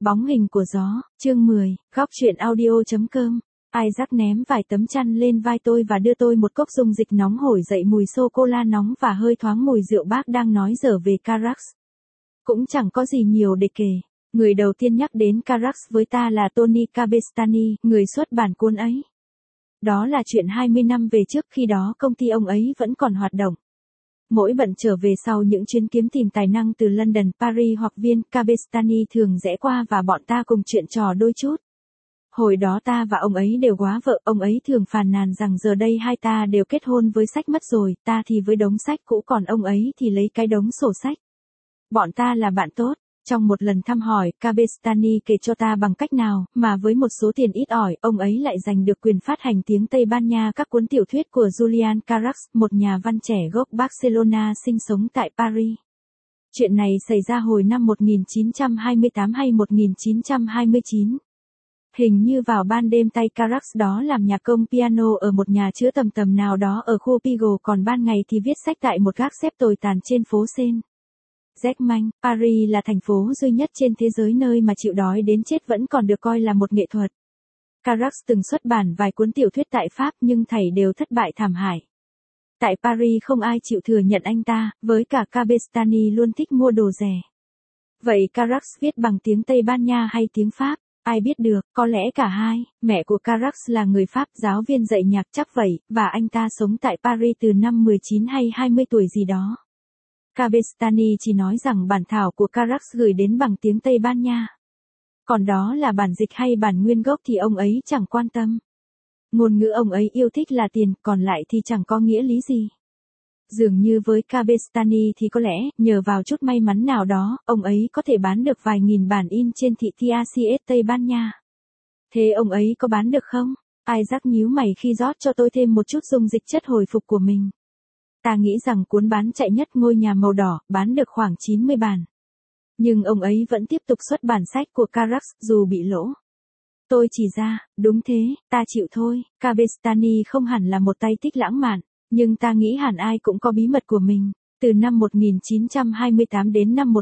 Bóng hình của gió, chương 10, góc truyện audio.com. Isaac ném vài tấm chăn lên vai tôi và đưa tôi một cốc dung dịch nóng hổi dậy mùi sô-cô-la nóng và hơi thoáng mùi rượu bác đang nói dở về Carax. Cũng chẳng có gì nhiều để kể. Người đầu tiên nhắc đến Carax với ta là Tony Cabestany, người xuất bản cuốn ấy. Đó là chuyện 20 năm về trước, khi đó công ty ông ấy vẫn còn hoạt động. Mỗi bận trở về sau những chuyến kiếm tìm tài năng từ London, Paris hoặc Viên, Cabestany thường rẽ qua và bọn ta cùng chuyện trò đôi chút. Hồi đó ta và ông ấy đều góa vợ, ông ấy thường phàn nàn rằng giờ đây hai ta đều kết hôn với sách mất rồi, ta thì với đống sách cũ còn ông ấy thì lấy cái đống sổ sách. Bọn ta là bạn tốt. Trong một lần thăm hỏi, Cabestany kể cho ta bằng cách nào mà với một số tiền ít ỏi, ông ấy lại giành được quyền phát hành tiếng Tây Ban Nha các cuốn tiểu thuyết của Julian Carax, một nhà văn trẻ gốc Barcelona sinh sống tại Paris. Chuyện này xảy ra hồi năm 1928 hay 1929. Hình như vào ban đêm tay Carax đó làm nhạc công piano ở một nhà chứa tầm tầm nào đó ở khu Pigalle, còn ban ngày thì viết sách tại một gác xếp tồi tàn trên phố Seine. Rách manh, Paris là thành phố duy nhất trên thế giới nơi mà chịu đói đến chết vẫn còn được coi là một nghệ thuật. Carax từng xuất bản vài cuốn tiểu thuyết tại Pháp nhưng thảy đều thất bại thảm hại. Tại Paris không ai chịu thừa nhận anh ta, với cả Cabestany luôn thích mua đồ rẻ. Vậy Carax viết bằng tiếng Tây Ban Nha hay tiếng Pháp? Ai biết được, có lẽ cả hai. Mẹ của Carax là người Pháp, giáo viên dạy nhạc chắc vậy, và anh ta sống tại Paris từ năm 19 hay 20 tuổi gì đó. Cabestany chỉ nói rằng bản thảo của Carax gửi đến bằng tiếng Tây Ban Nha. Còn đó là bản dịch hay bản nguyên gốc thì ông ấy chẳng quan tâm. Ngôn ngữ ông ấy yêu thích là tiền, còn lại thì chẳng có nghĩa lý gì. Dường như với Cabestany thì có lẽ, nhờ vào chút may mắn nào đó, ông ấy có thể bán được vài nghìn bản in trên thị TACS Tây Ban Nha. Thế ông ấy có bán được không? Isaac nhíu mày khi rót cho tôi thêm một chút dung dịch chất hồi phục của mình. Ta nghĩ rằng cuốn bán chạy nhất Ngôi nhà màu đỏ, bán được khoảng 90 bản. Nhưng ông ấy vẫn tiếp tục xuất bản sách của Carax, dù bị lỗ. Tôi chỉ ra, đúng thế, ta chịu thôi, Cabestany không hẳn là một tay tích lãng mạn, nhưng ta nghĩ hẳn ai cũng có bí mật của mình. Từ năm 1928 đến năm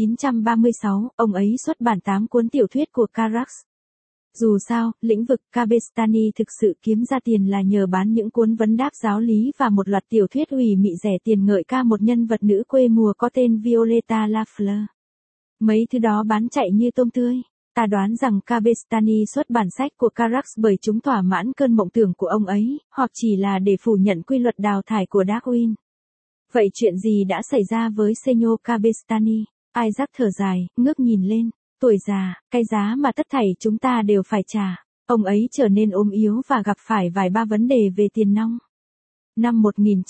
1936, ông ấy xuất bản 8 cuốn tiểu thuyết của Carax. Dù sao, lĩnh vực Cabestany thực sự kiếm ra tiền là nhờ bán những cuốn vấn đáp giáo lý và một loạt tiểu thuyết ủy mị rẻ tiền ngợi ca một nhân vật nữ quê mùa có tên Violeta Lafleur. Mấy thứ đó bán chạy như tôm tươi. Ta đoán rằng Cabestany xuất bản sách của Carax bởi chúng thỏa mãn cơn mộng tưởng của ông ấy, hoặc chỉ là để phủ nhận quy luật đào thải của Darwin. Vậy chuyện gì đã xảy ra với Senor Cabestany? Isaac thở dài, ngước nhìn lên. Tuổi già, cái giá mà tất thảy chúng ta đều phải trả. Ông ấy trở nên ốm yếu và gặp phải vài ba vấn đề về tiền nong. Năm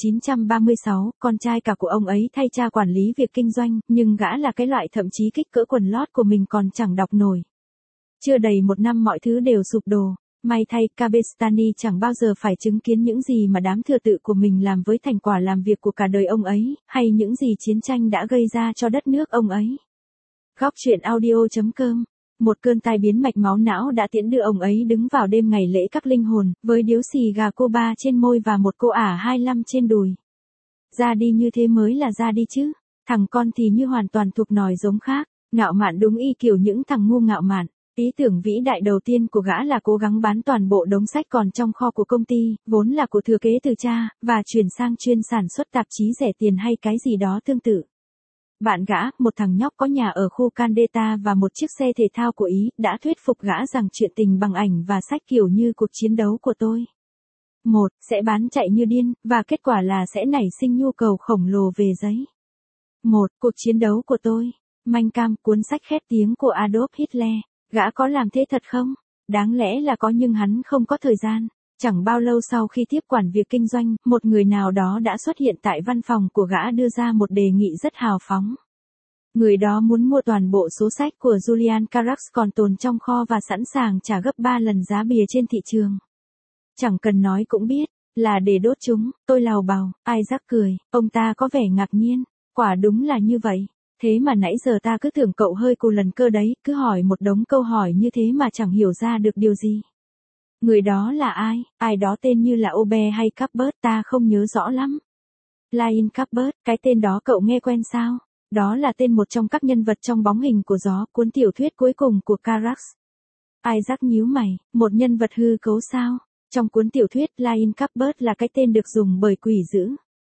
1936, con trai cả của ông ấy thay cha quản lý việc kinh doanh, nhưng gã là cái loại thậm chí kích cỡ quần lót của mình còn chẳng đọc nổi. Chưa đầy một năm mọi thứ đều sụp đổ. May thay, Cabestany chẳng bao giờ phải chứng kiến những gì mà đám thừa tự của mình làm với thành quả làm việc của cả đời ông ấy, hay những gì chiến tranh đã gây ra cho đất nước ông ấy. Góc truyện audio.com. Một cơn tai biến mạch máu não đã tiễn đưa ông ấy đứng vào đêm ngày lễ các linh hồn, với điếu xì gà Cuba trên môi và một cô ả 25 trên đùi. Ra đi như thế mới là ra đi chứ. Thằng con thì như hoàn toàn thuộc nòi giống khác. Ngạo mạn đúng y kiểu những thằng ngu ngạo mạn. Ý tưởng vĩ đại đầu tiên của gã là cố gắng bán toàn bộ đống sách còn trong kho của công ty, vốn là của thừa kế từ cha, và chuyển sang chuyên sản xuất tạp chí rẻ tiền hay cái gì đó tương tự. Bạn gã, một thằng nhóc có nhà ở khu Candeta và một chiếc xe thể thao của Ý, đã thuyết phục gã rằng chuyện tình bằng ảnh và sách kiểu như cuộc chiến đấu của tôi. Sẽ bán chạy như điên, và kết quả là sẽ nảy sinh nhu cầu khổng lồ về giấy. Cuộc chiến đấu của tôi. Mein Kampf, cuốn sách khét tiếng của Adolf Hitler. Gã có làm thế thật không? Đáng lẽ là có nhưng hắn không có thời gian. Chẳng bao lâu sau khi tiếp quản việc kinh doanh, một người nào đó đã xuất hiện tại văn phòng của gã đưa ra một đề nghị rất hào phóng. Người đó muốn mua toàn bộ số sách của Julian Carax còn tồn trong kho và sẵn sàng trả gấp 3 lần giá bìa trên thị trường. Chẳng cần nói cũng biết, là để đốt chúng, tôi lào bào. Isaac cười, ông ta có vẻ ngạc nhiên. Quả đúng là như vậy. Thế mà nãy giờ ta cứ tưởng cậu hơi cù lần cơ đấy, cứ hỏi một đống câu hỏi như thế mà chẳng hiểu ra được điều gì. Người đó là ai? Ai đó tên như là Obe hay Cuthbert, ta không nhớ rõ lắm. Lion Cuthbert, cái tên đó cậu nghe quen sao? Đó là tên một trong các nhân vật trong Bóng hình của gió, cuốn tiểu thuyết cuối cùng của Carax. Isaac nhíu mày, một nhân vật hư cấu sao? Trong cuốn tiểu thuyết, Lion Cuthbert là cái tên được dùng bởi quỷ dữ.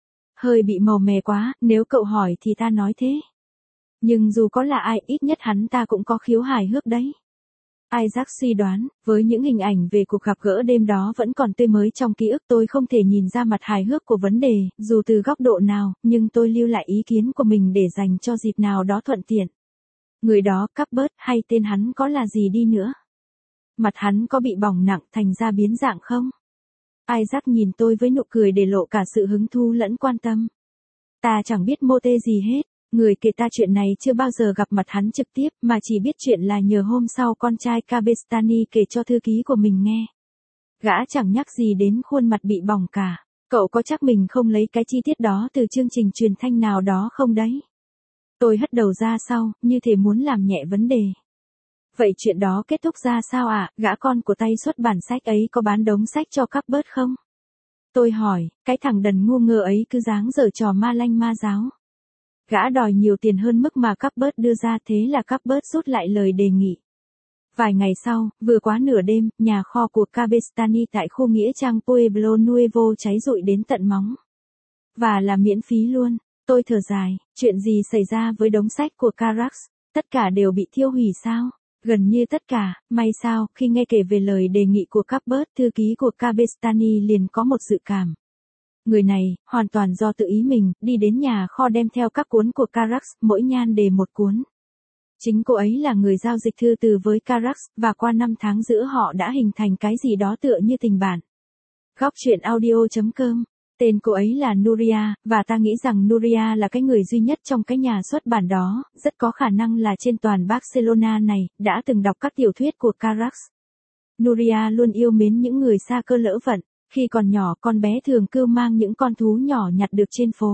Hơi bị màu mè quá, nếu cậu hỏi thì ta nói thế. Nhưng dù có là ai, ít nhất hắn ta cũng có khiếu hài hước đấy. Isaac suy đoán, với những hình ảnh về cuộc gặp gỡ đêm đó vẫn còn tươi mới trong ký ức, tôi không thể nhìn ra mặt hài hước của vấn đề, dù từ góc độ nào, nhưng tôi lưu lại ý kiến của mình để dành cho dịp nào đó thuận tiện. Người đó, Cuthbert, hay tên hắn có là gì đi nữa? Mặt hắn có bị bỏng nặng thành ra biến dạng không? Isaac nhìn tôi với nụ cười để lộ cả sự hứng thú lẫn quan tâm. Ta chẳng biết mô tê gì hết. Người kể ta chuyện này chưa bao giờ gặp mặt hắn trực tiếp, mà chỉ biết chuyện là nhờ hôm sau con trai Cabestany kể cho thư ký của mình nghe. Gã chẳng nhắc gì đến khuôn mặt bị bỏng cả. Cậu có chắc mình không lấy cái chi tiết đó từ chương trình truyền thanh nào đó không đấy? Tôi hất đầu ra sau, như thể muốn làm nhẹ vấn đề. Vậy chuyện đó kết thúc ra sao ạ? Gã con của tay xuất bản sách ấy có bán đống sách cho Cuthbert không? Tôi hỏi, cái thằng đần ngu ngơ ấy cứ dáng giở trò ma lanh ma giáo. Gã đòi nhiều tiền hơn mức mà Cuthbert đưa ra, thế là Cuthbert rút lại lời đề nghị. Vài ngày sau, vừa quá nửa đêm, nhà kho của Cabestany tại khu nghĩa trang Pueblo Nuevo cháy rụi đến tận móng. Và là miễn phí luôn. Tôi thở dài, chuyện gì xảy ra với đống sách của Carax? Tất cả đều bị thiêu hủy sao? Gần như tất cả. May sao, khi nghe kể về lời đề nghị của Cuthbert, thư ký của Cabestany liền có một dự cảm. Người này, hoàn toàn do tự ý mình, đi đến nhà kho đem theo các cuốn của Carax, mỗi nhan đề một cuốn. Chính cô ấy là người giao dịch thư từ với Carax, và qua 5 tháng giữa họ đã hình thành cái gì đó tựa như tình bạn. Góc truyện audio.com. Tên cô ấy là Nuria, và ta nghĩ rằng Nuria là cái người duy nhất trong cái nhà xuất bản đó, rất có khả năng là trên toàn Barcelona này, đã từng đọc các tiểu thuyết của Carax. Nuria luôn yêu mến những người xa cơ lỡ vận. Khi còn nhỏ, con bé thường cưu mang những con thú nhỏ nhặt được trên phố.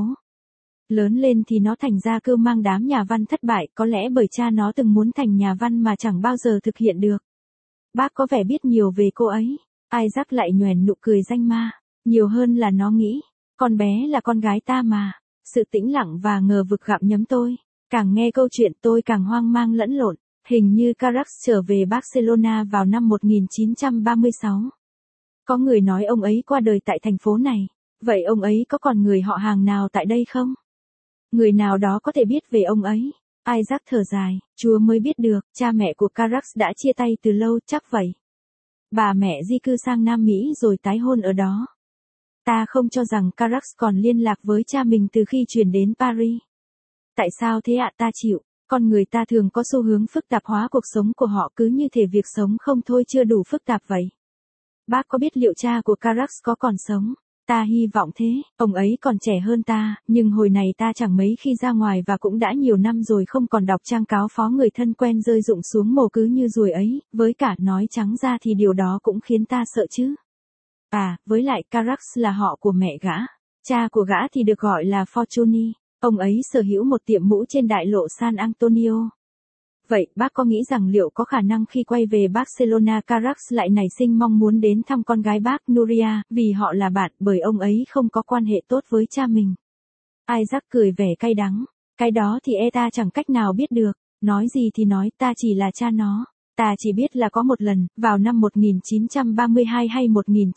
Lớn lên thì nó thành ra cưu mang đám nhà văn thất bại, có lẽ bởi cha nó từng muốn thành nhà văn mà chẳng bao giờ thực hiện được. Bác có vẻ biết nhiều về cô ấy. Isaac lại nhoẻn nụ cười danh ma. Nhiều hơn là nó nghĩ. Con bé là con gái ta mà. Sự tĩnh lặng và ngờ vực gặm nhấm tôi. Càng nghe câu chuyện tôi càng hoang mang lẫn lộn. Hình như Carax trở về Barcelona vào năm 1936. Có người nói ông ấy qua đời tại thành phố này. Vậy ông ấy có còn người họ hàng nào tại đây không? Người nào đó có thể biết về ông ấy. Isaac thở dài, Chúa mới biết được, cha mẹ của Carax đã chia tay từ lâu, chắc vậy. Bà mẹ di cư sang Nam Mỹ rồi tái hôn ở đó. Ta không cho rằng Carax còn liên lạc với cha mình từ khi chuyển đến Paris. Tại sao thế ạ? Ta chịu. Con người ta thường có xu hướng phức tạp hóa cuộc sống của họ, cứ như thể việc sống không thôi chưa đủ phức tạp vậy. Bác có biết liệu cha của Carax có còn sống? Ta hy vọng thế, ông ấy còn trẻ hơn ta, nhưng hồi này ta chẳng mấy khi ra ngoài và cũng đã nhiều năm rồi không còn đọc trang cáo phó người thân quen rơi rụng xuống mồ cứ như ruồi ấy, với cả nói trắng ra thì điều đó cũng khiến ta sợ chứ. À, với lại Carax là họ của mẹ gã, cha của gã thì được gọi là Fortuny, ông ấy sở hữu một tiệm mũ trên đại lộ San Antonio. Vậy, bác có nghĩ rằng liệu có khả năng khi quay về Barcelona Carax lại nảy sinh mong muốn đến thăm con gái bác Nuria, vì họ là bạn, bởi ông ấy không có quan hệ tốt với cha mình? Isaac cười vẻ cay đắng. Cái đó thì ta chẳng cách nào biết được. Nói gì thì nói, ta chỉ là cha nó. Ta chỉ biết là có một lần, vào năm 1932 hay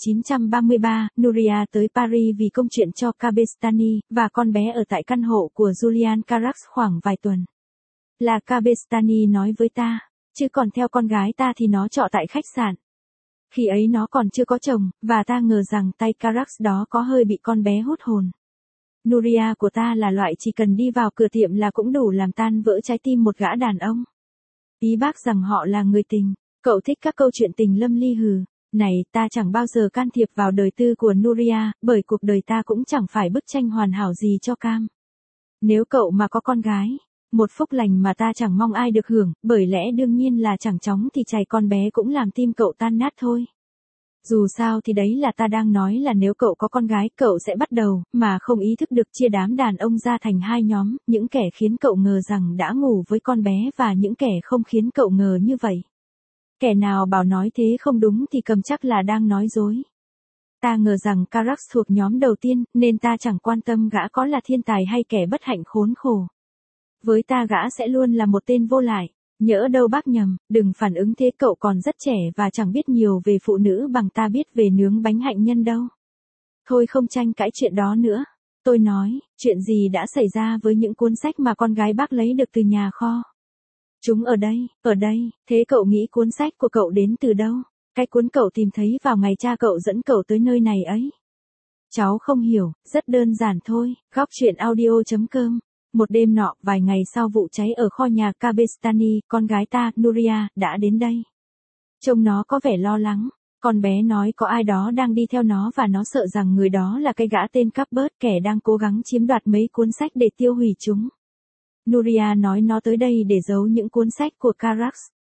1933, Nuria tới Paris vì công chuyện cho Cabestany, và con bé ở tại căn hộ của Julian Carax khoảng vài tuần. Là Cabestany nói với ta, chứ còn theo con gái ta thì nó trọ tại khách sạn. Khi ấy nó còn chưa có chồng, và ta ngờ rằng tay Carax đó có hơi bị con bé hút hồn. Nuria của ta là loại chỉ cần đi vào cửa tiệm là cũng đủ làm tan vỡ trái tim một gã đàn ông. Ý bác rằng họ là người tình, cậu thích các câu chuyện tình lâm ly hừ. Này, ta chẳng bao giờ can thiệp vào đời tư của Nuria, bởi cuộc đời ta cũng chẳng phải bức tranh hoàn hảo gì cho Cam. Nếu cậu mà có con gái, một phúc lành mà ta chẳng mong ai được hưởng, bởi lẽ đương nhiên là chẳng chóng thì chày con bé cũng làm tim cậu tan nát thôi. Dù sao thì đấy là ta đang nói là nếu cậu có con gái, cậu sẽ bắt đầu, mà không ý thức được chia đám đàn ông ra thành hai nhóm, những kẻ khiến cậu ngờ rằng đã ngủ với con bé và những kẻ không khiến cậu ngờ như vậy. Kẻ nào bảo nói thế không đúng thì cầm chắc là đang nói dối. Ta ngờ rằng Carax thuộc nhóm đầu tiên, nên ta chẳng quan tâm gã có là thiên tài hay kẻ bất hạnh khốn khổ. Với ta gã sẽ luôn là một tên vô lại. Nhỡ đâu bác nhầm, đừng phản ứng thế, cậu còn rất trẻ và chẳng biết nhiều về phụ nữ bằng ta biết về nướng bánh hạnh nhân đâu. Thôi không tranh cãi chuyện đó nữa. Tôi nói, chuyện gì đã xảy ra với những cuốn sách mà con gái bác lấy được từ nhà kho? Chúng ở đây, thế cậu nghĩ cuốn sách của cậu đến từ đâu? Cái cuốn cậu tìm thấy vào ngày cha cậu dẫn cậu tới nơi này ấy. Cháu không hiểu, rất đơn giản thôi. Góc chuyện audio.com. Một đêm nọ, vài ngày sau vụ cháy ở kho nhà Kabestani, con gái ta, Nuria, đã đến đây. Trông nó có vẻ lo lắng. Con bé nói có ai đó đang đi theo nó và nó sợ rằng người đó là cái gã tên Cuthbert, kẻ đang cố gắng chiếm đoạt mấy cuốn sách để tiêu hủy chúng. Nuria nói nó tới đây để giấu những cuốn sách của Carax.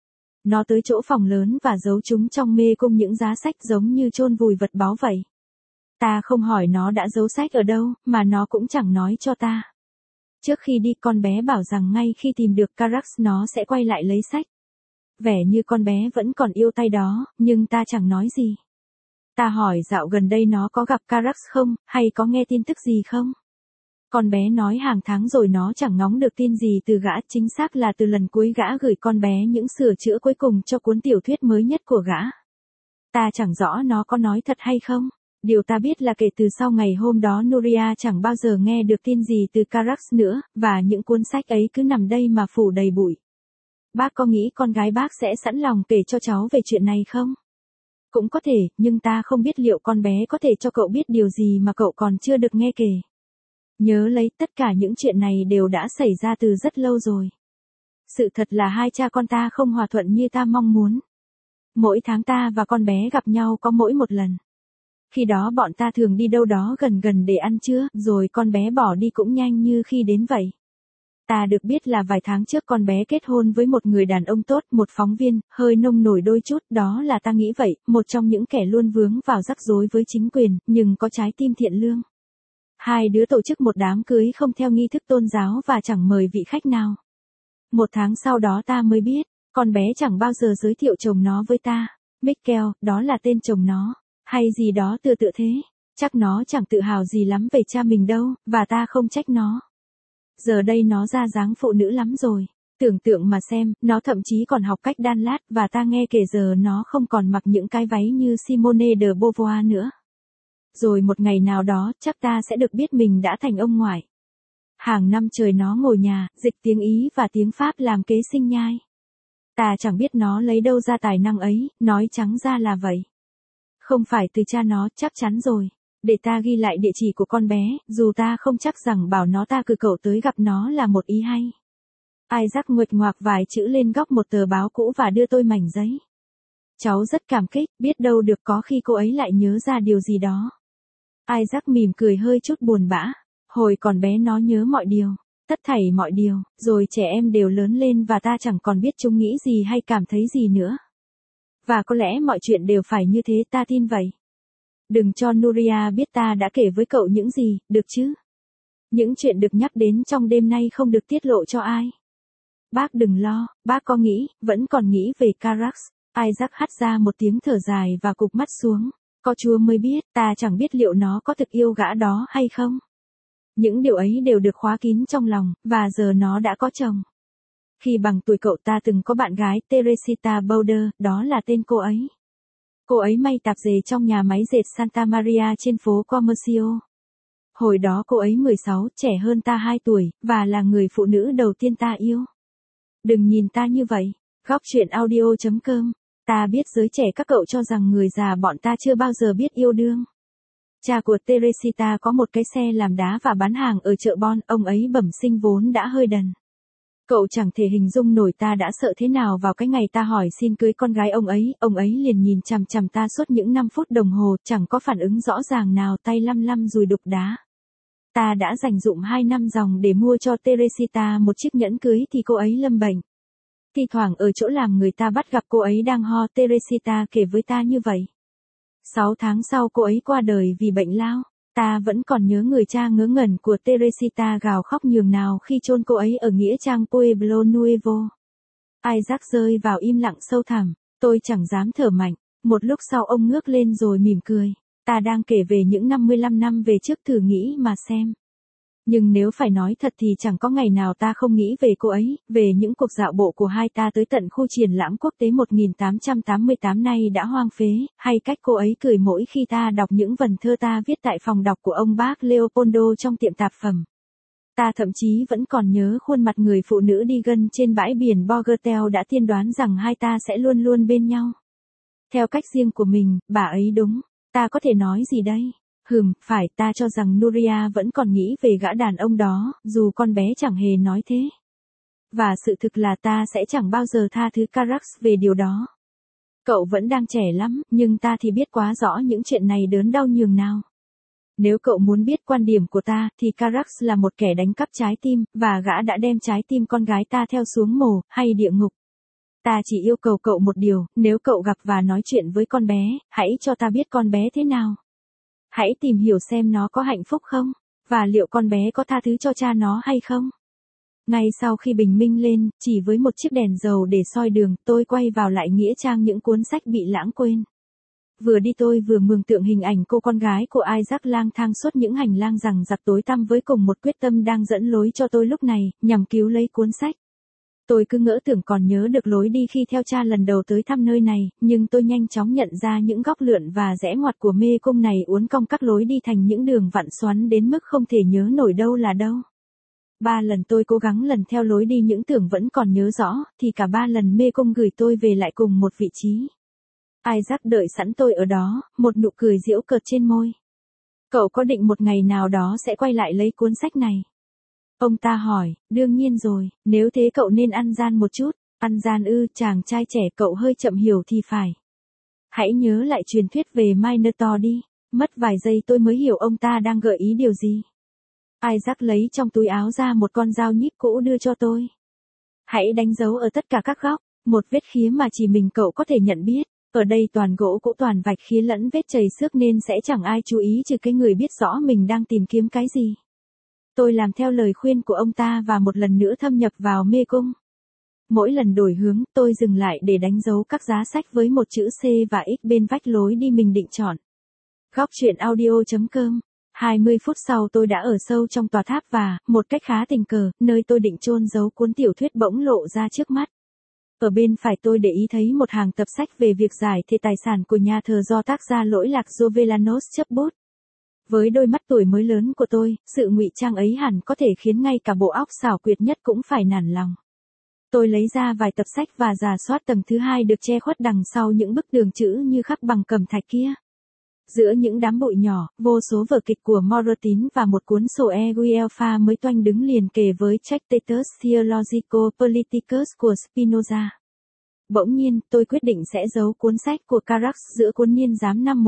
Nó tới chỗ phòng lớn và giấu chúng trong mê cung những giá sách giống như chôn vùi vật báu vậy. Ta không hỏi nó đã giấu sách ở đâu, mà nó cũng chẳng nói cho ta. Trước khi đi con bé bảo rằng ngay khi tìm được Carax nó sẽ quay lại lấy sách. Vẻ như con bé vẫn còn yêu tay đó, nhưng ta chẳng nói gì. Ta hỏi dạo gần đây nó có gặp Carax không, hay có nghe tin tức gì không? Con bé nói hàng tháng rồi nó chẳng ngóng được tin gì từ gã, chính xác là từ lần cuối gã gửi con bé những sửa chữa cuối cùng cho cuốn tiểu thuyết mới nhất của gã. Ta chẳng rõ nó có nói thật hay không. Điều ta biết là kể từ sau ngày hôm đó Nuria chẳng bao giờ nghe được tin gì từ Carax nữa, và những cuốn sách ấy cứ nằm đây mà phủ đầy bụi. Bác có nghĩ con gái bác sẽ sẵn lòng kể cho cháu về chuyện này không? Cũng có thể, nhưng ta không biết liệu con bé có thể cho cậu biết điều gì mà cậu còn chưa được nghe kể. Nhớ lấy, tất cả những chuyện này đều đã xảy ra từ rất lâu rồi. Sự thật là hai cha con ta không hòa thuận như ta mong muốn. Mỗi tháng ta và con bé gặp nhau có mỗi một lần. Khi đó bọn ta thường đi đâu đó gần gần để ăn trưa, rồi con bé bỏ đi cũng nhanh như khi đến vậy. Ta được biết là vài tháng trước con bé kết hôn với một người đàn ông tốt, một phóng viên, hơi nông nổi đôi chút, đó là ta nghĩ vậy, một trong những kẻ luôn vướng vào rắc rối với chính quyền, nhưng có trái tim thiện lương. Hai đứa tổ chức một đám cưới không theo nghi thức tôn giáo và chẳng mời vị khách nào. Một tháng sau đó ta mới biết, con bé chẳng bao giờ giới thiệu chồng nó với ta. Michael, đó là tên chồng nó, hay gì đó tựa thế. Chắc nó chẳng tự hào gì lắm về cha mình đâu, và ta không trách nó. Giờ đây nó ra dáng phụ nữ lắm rồi. Tưởng tượng mà xem, nó thậm chí còn học cách đan lát, và ta nghe kể giờ nó không còn mặc những cái váy như Simone de Beauvoir nữa. Rồi một ngày nào đó, chắc ta sẽ được biết mình đã thành ông ngoại. Hàng năm trời nó ngồi nhà, dịch tiếng Ý và tiếng Pháp làm kế sinh nhai. Ta chẳng biết nó lấy đâu ra tài năng ấy, nói trắng ra là vậy. Không phải từ cha nó, chắc chắn rồi. Để ta ghi lại địa chỉ của con bé, dù ta không chắc rằng bảo nó ta cử cậu tới gặp nó là một ý hay. Isaac nguệch ngoạc vài chữ lên góc một tờ báo cũ và đưa tôi mảnh giấy. Cháu rất cảm kích, biết đâu được có khi cô ấy lại nhớ ra điều gì đó. Isaac mỉm cười hơi chút buồn bã. Hồi còn bé nó nhớ mọi điều, tất thảy mọi điều, rồi trẻ em đều lớn lên và ta chẳng còn biết chúng nghĩ gì hay cảm thấy gì nữa. Và có lẽ mọi chuyện đều phải như thế, ta tin vậy. Đừng cho Nuria biết ta đã kể với cậu những gì, được chứ? Những chuyện được nhắc đến trong đêm nay không được tiết lộ cho ai. Bác đừng lo, bác có nghĩ, vẫn còn nghĩ về Carax. Isaac hắt ra một tiếng thở dài và cụp mắt xuống. Có Chúa mới biết, ta chẳng biết liệu nó có thực yêu gã đó hay không. Những điều ấy đều được khóa kín trong lòng, và giờ nó đã có chồng. Khi bằng tuổi cậu ta từng có bạn gái Teresita Bowder, đó là tên cô ấy. Cô ấy may tạp dề trong nhà máy dệt Santa Maria trên phố Comercio. Hồi đó cô ấy 16, trẻ hơn ta 2 tuổi, và là người phụ nữ đầu tiên ta yêu. Đừng nhìn ta như vậy. Góc chuyện audio.com. Ta biết giới trẻ các cậu cho rằng người già bọn ta chưa bao giờ biết yêu đương. Cha của Teresita có một cái xe làm đá và bán hàng ở chợ Bon, ông ấy bẩm sinh vốn đã hơi đần. Cậu chẳng thể hình dung nổi ta đã sợ thế nào vào cái ngày ta hỏi xin cưới con gái ông ấy liền nhìn chằm chằm ta suốt những 5 phút đồng hồ, chẳng có phản ứng rõ ràng nào, tay lăm lăm dùi đục đá. Ta đã dành dụm 2 năm ròng để mua cho Teresita một chiếc nhẫn cưới thì cô ấy lâm bệnh. Thi thoảng ở chỗ làm người ta bắt gặp cô ấy đang ho, Teresita kể với ta như vậy. 6 tháng sau cô ấy qua đời vì bệnh lao. Ta vẫn còn nhớ người cha ngớ ngẩn của Teresita gào khóc nhường nào khi chôn cô ấy ở nghĩa trang Pueblo Nuevo. Isaac rơi vào im lặng sâu thẳm. Tôi chẳng dám thở mạnh. Một lúc sau ông ngước lên rồi mỉm cười. Ta đang kể về những 55 năm về trước, thử nghĩ mà xem. Nhưng nếu phải nói thật thì chẳng có ngày nào ta không nghĩ về cô ấy, về những cuộc dạo bộ của hai ta tới tận khu triển lãm quốc tế 1888 nay đã hoang phế, hay cách cô ấy cười mỗi khi ta đọc những vần thơ ta viết tại phòng đọc của ông bác Leopoldo trong tiệm tạp phẩm. Ta thậm chí vẫn còn nhớ khuôn mặt người phụ nữ đi gân trên bãi biển Bourgeois đã tiên đoán rằng hai ta sẽ luôn luôn bên nhau. Theo cách riêng của mình, bà ấy đúng. Ta có thể nói gì đây? Phải, ta cho rằng Nuria vẫn còn nghĩ về gã đàn ông đó, dù con bé chẳng hề nói thế. Và sự thực là ta sẽ chẳng bao giờ tha thứ Carax về điều đó. Cậu vẫn đang trẻ lắm, nhưng ta thì biết quá rõ những chuyện này đớn đau nhường nào. Nếu cậu muốn biết quan điểm của ta, thì Carax là một kẻ đánh cắp trái tim, và gã đã đem trái tim con gái ta theo xuống mồ, hay địa ngục. Ta chỉ yêu cầu cậu một điều, nếu cậu gặp và nói chuyện với con bé, hãy cho ta biết con bé thế nào. Hãy tìm hiểu xem nó có hạnh phúc không, và liệu con bé có tha thứ cho cha nó hay không. Ngay sau khi bình minh lên, chỉ với một chiếc đèn dầu để soi đường, tôi quay vào lại nghĩa trang những cuốn sách bị lãng quên. Vừa đi tôi vừa mường tượng hình ảnh cô con gái của Isaac lang thang suốt những hành lang rằng giặc tối tăm với cùng một quyết tâm đang dẫn lối cho tôi lúc này, nhằm cứu lấy cuốn sách. Tôi cứ ngỡ tưởng còn nhớ được lối đi khi theo cha lần đầu tới thăm nơi này, nhưng tôi nhanh chóng nhận ra những góc lượn và rẽ ngoặt của mê cung này uốn cong các lối đi thành những đường vặn xoắn đến mức không thể nhớ nổi đâu là đâu. 3 lần tôi cố gắng lần theo lối đi những tưởng vẫn còn nhớ rõ, thì cả 3 lần mê cung gửi tôi về lại cùng một vị trí. Isaac đợi sẵn tôi ở đó, một nụ cười giễu cợt trên môi. Cậu có định một ngày nào đó sẽ quay lại lấy cuốn sách này? Ông ta hỏi, đương nhiên rồi, nếu thế cậu nên ăn gian một chút. Ăn gian ư? Chàng trai trẻ, cậu hơi chậm hiểu thì phải. Hãy nhớ lại truyền thuyết về Minotaur đi. Mất vài giây tôi mới hiểu ông ta đang gợi ý điều gì. Isaac lấy trong túi áo ra một con dao nhíp cũ đưa cho tôi. Hãy đánh dấu ở tất cả các góc, một vết khía mà chỉ mình cậu có thể nhận biết. Ở đây toàn gỗ cũ, toàn vạch khía lẫn vết chảy xước nên sẽ chẳng ai chú ý trừ cái người biết rõ mình đang tìm kiếm cái gì. Tôi làm theo lời khuyên của ông ta và một lần nữa thâm nhập vào mê cung. Mỗi lần đổi hướng, tôi dừng lại để đánh dấu các giá sách với một chữ C và X bên vách lối đi mình định chọn. Góc truyện audio.com 20 phút sau tôi đã ở sâu trong tòa tháp và, một cách khá tình cờ, nơi tôi định chôn giấu cuốn tiểu thuyết bỗng lộ ra trước mắt. Ở bên phải tôi để ý thấy một hàng tập sách về việc giải thể tài sản của nhà thờ do tác giả lỗi lạc Jovellanos chấp bút. Với đôi mắt tuổi mới lớn của tôi, sự ngụy trang ấy hẳn có thể khiến ngay cả bộ óc xảo quyệt nhất cũng phải nản lòng. Tôi lấy ra vài tập sách và rà soát tầng thứ 2 được che khuất đằng sau những bức tường chữ như khắc bằng cẩm thạch kia. Giữa những đám bụi nhỏ, vô số vở kịch của Morotin và một cuốn sổ Eguielpha mới toanh đứng liền kề với Tractatus Theologico-Politicus của Spinoza. Bỗng nhiên, tôi quyết định sẽ giấu cuốn sách của Carax giữa cuốn niên giám năm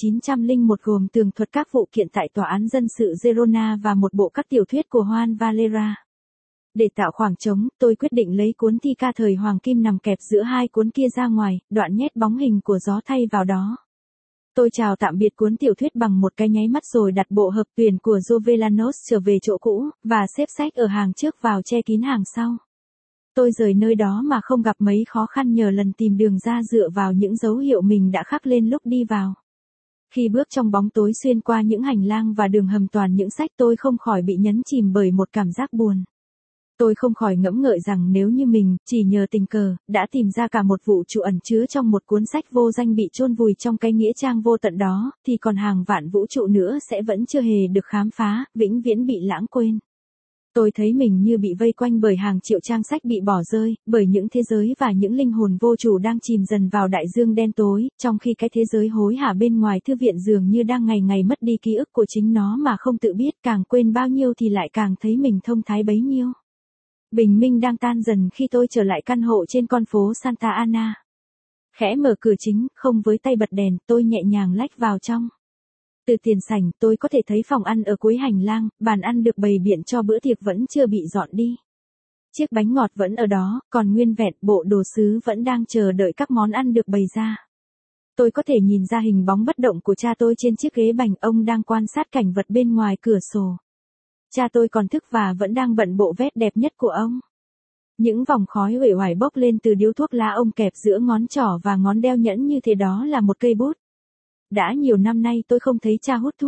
1901 gồm tường thuật các vụ kiện tại tòa án dân sự Gerona và một bộ các tiểu thuyết của Juan Valera. Để tạo khoảng trống, tôi quyết định lấy cuốn thi ca thời Hoàng Kim nằm kẹp giữa hai cuốn kia ra ngoài, đoạn nhét bóng hình của gió thay vào đó. Tôi chào tạm biệt cuốn tiểu thuyết bằng một cái nháy mắt rồi đặt bộ hợp tuyển của Jovellanos trở về chỗ cũ, và xếp sách ở hàng trước vào che kín hàng sau. Tôi rời nơi đó mà không gặp mấy khó khăn nhờ lần tìm đường ra dựa vào những dấu hiệu mình đã khắc lên lúc đi vào. Khi bước trong bóng tối xuyên qua những hành lang và đường hầm toàn những sách, tôi không khỏi bị nhấn chìm bởi một cảm giác buồn. Tôi không khỏi ngẫm ngợi rằng nếu như mình, chỉ nhờ tình cờ, đã tìm ra cả một vũ trụ ẩn chứa trong một cuốn sách vô danh bị chôn vùi trong cái nghĩa trang vô tận đó, thì còn hàng vạn vũ trụ nữa sẽ vẫn chưa hề được khám phá, vĩnh viễn bị lãng quên. Tôi thấy mình như bị vây quanh bởi hàng triệu trang sách bị bỏ rơi, bởi những thế giới và những linh hồn vô chủ đang chìm dần vào đại dương đen tối, trong khi cái thế giới hối hả bên ngoài thư viện dường như đang ngày ngày mất đi ký ức của chính nó mà không tự biết, càng quên bao nhiêu thì lại càng thấy mình thông thái bấy nhiêu. Bình minh đang tan dần khi tôi trở lại căn hộ trên con phố Santa Ana. Khẽ mở cửa chính, không với tay bật đèn, tôi nhẹ nhàng lách vào trong. Từ tiền sảnh, tôi có thể thấy phòng ăn ở cuối hành lang, bàn ăn được bày biện cho bữa tiệc vẫn chưa bị dọn đi. Chiếc bánh ngọt vẫn ở đó, còn nguyên vẹn, bộ đồ sứ vẫn đang chờ đợi các món ăn được bày ra. Tôi có thể nhìn ra hình bóng bất động của cha tôi trên chiếc ghế bành, ông đang quan sát cảnh vật bên ngoài cửa sổ. Cha tôi còn thức và vẫn đang bận bộ vest đẹp nhất của ông. Những vòng khói uể oải bốc lên từ điếu thuốc lá ông kẹp giữa ngón trỏ và ngón đeo nhẫn như thế đó là một cây bút. Đã nhiều năm nay tôi không thấy cha hút thuốc.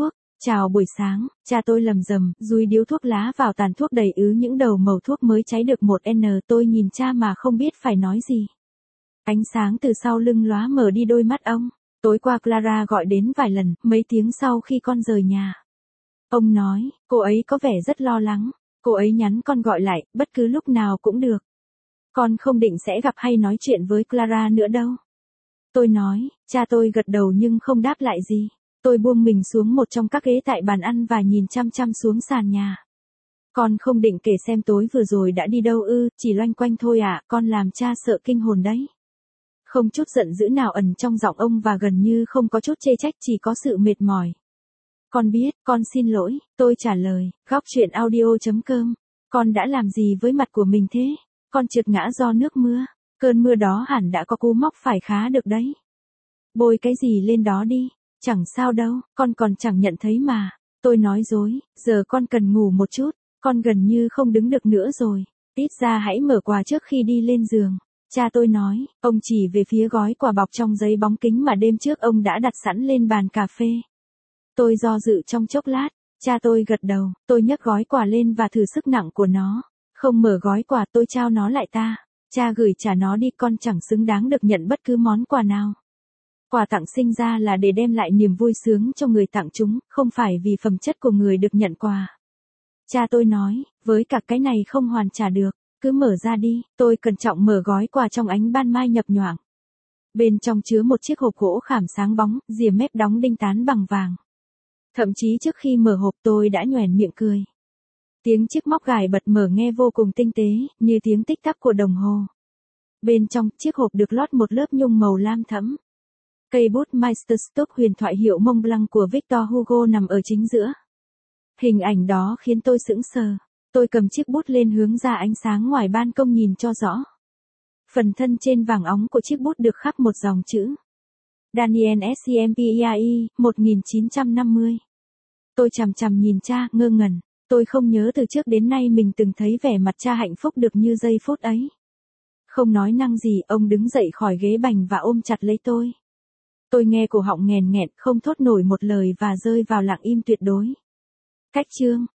Chào buổi sáng, cha tôi lầm rầm, dúi điếu thuốc lá vào tàn thuốc đầy ứ những đầu mẩu thuốc mới cháy được một N. Tôi nhìn cha mà không biết phải nói gì. Ánh sáng từ sau lưng lóa mở đi đôi mắt ông. Tối qua Clara gọi đến vài lần, mấy tiếng sau khi con rời nhà. Ông nói, cô ấy có vẻ rất lo lắng. Cô ấy nhắn con gọi lại, bất cứ lúc nào cũng được. Con không định sẽ gặp hay nói chuyện với Clara nữa đâu. Tôi nói, cha tôi gật đầu nhưng không đáp lại gì. Tôi buông mình xuống một trong các ghế tại bàn ăn và nhìn chăm chăm xuống sàn nhà. Con không định kể xem tối vừa rồi đã đi đâu ư, chỉ loanh quanh thôi à, con làm cha sợ kinh hồn đấy. Không chút giận dữ nào ẩn trong giọng ông và gần như không có chút chê trách, chỉ có sự mệt mỏi. Con biết, con xin lỗi, tôi trả lời. Góc chuyện audio.com. Con đã làm gì với mặt của mình thế? Con trượt ngã do nước mưa. Cơn mưa đó hẳn đã có cú móc phải khá được đấy. Bôi cái gì lên đó đi. Chẳng sao đâu, con còn chẳng nhận thấy mà. Tôi nói dối, giờ con cần ngủ một chút. Con gần như không đứng được nữa rồi. Ít ra hãy mở quà trước khi đi lên giường. Cha tôi nói, ông chỉ về phía gói quà bọc trong giấy bóng kính mà đêm trước ông đã đặt sẵn lên bàn cà phê. Tôi do dự trong chốc lát, cha tôi gật đầu, tôi nhấc gói quà lên và thử sức nặng của nó. Không mở gói quà, tôi trao nó lại ta. Cha gửi trả nó đi, con chẳng xứng đáng được nhận bất cứ món quà nào. Quà tặng sinh ra là để đem lại niềm vui sướng cho người tặng chúng, không phải vì phẩm chất của người được nhận quà. Cha tôi nói, với cả cái này không hoàn trả được, cứ mở ra đi. Tôi cẩn trọng mở gói quà trong ánh ban mai nhập nhoạng. Bên trong chứa một chiếc hộp gỗ khảm sáng bóng, rìa mép đóng đinh tán bằng vàng. Thậm chí trước khi mở hộp tôi đã nhoẻn miệng cười. Tiếng chiếc móc gài bật mở nghe vô cùng tinh tế, như tiếng tích tắc của đồng hồ. Bên trong, chiếc hộp được lót một lớp nhung màu lam thẫm. Cây bút Meisterstück huyền thoại hiệu Mont Blanc của Victor Hugo nằm ở chính giữa. Hình ảnh đó khiến tôi sững sờ. Tôi cầm chiếc bút lên hướng ra ánh sáng ngoài ban công nhìn cho rõ. Phần thân trên vàng óng của chiếc bút được khắc một dòng chữ. Daniel Scmpai, 1950. Tôi chằm chằm nhìn cha, ngơ ngẩn. Tôi không nhớ từ trước đến nay mình từng thấy vẻ mặt cha hạnh phúc được như giây phút ấy. Không nói năng gì, ông đứng dậy khỏi ghế bành và ôm chặt lấy tôi. Tôi nghe cổ họng nghèn nghẹn, không thốt nổi một lời và rơi vào lặng im tuyệt đối. Cách chương